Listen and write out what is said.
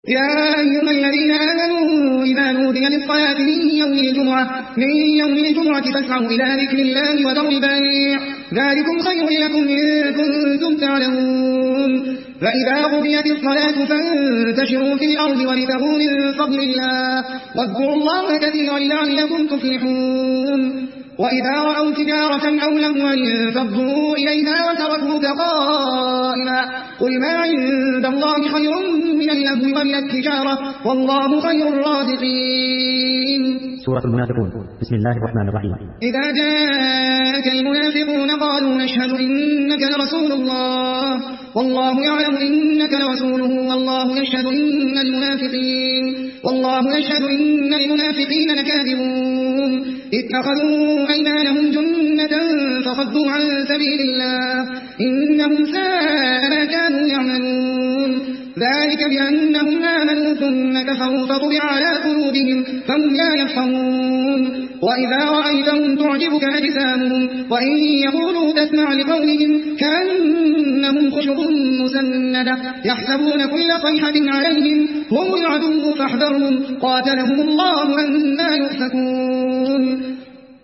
يا أيها الذين آمنوا إذا نودي للصلاة من يوم الجمعة فاسعوا إلى ذكر الله وذروا البيع ذلكم خير لكم إن كنتم تعلمون فإذا قضيت الصلاة فانتشروا في الأرض وابتغوا من فضل الله واذكروا الله كثيرا لعلكم تفلحون وإذا رأوا تجارة أو لهوا انفضوا إليها وتركوك قائما قل ما عند الله خير من اللهو ومن التجارة والله خير الرازقين. سورة المنافقون. بسم الله الرحمن الرحيم. إذا جاءك المنافقون قالوا نشهد إنك لرسول الله والله يعلم إنك لرسوله والله يشهد إن المنافقين لكاذبون اتخذوا أيمانهم جنة فصدوا عن سبيل الله إنهم ساء ما كانوا يعملون ذلك بأنهم آمنوا ثم كفروا فطبع على قلوبهم فهم لا يفقهون وإذا رأيتهم تعجبك أجسامهم وإن يقولوا تسمع لقولهم كأنهم خشب مسندة يحسبون كل صيحة عليهم هم العدو فاحذرهم قاتلهم الله أنى يؤفكون.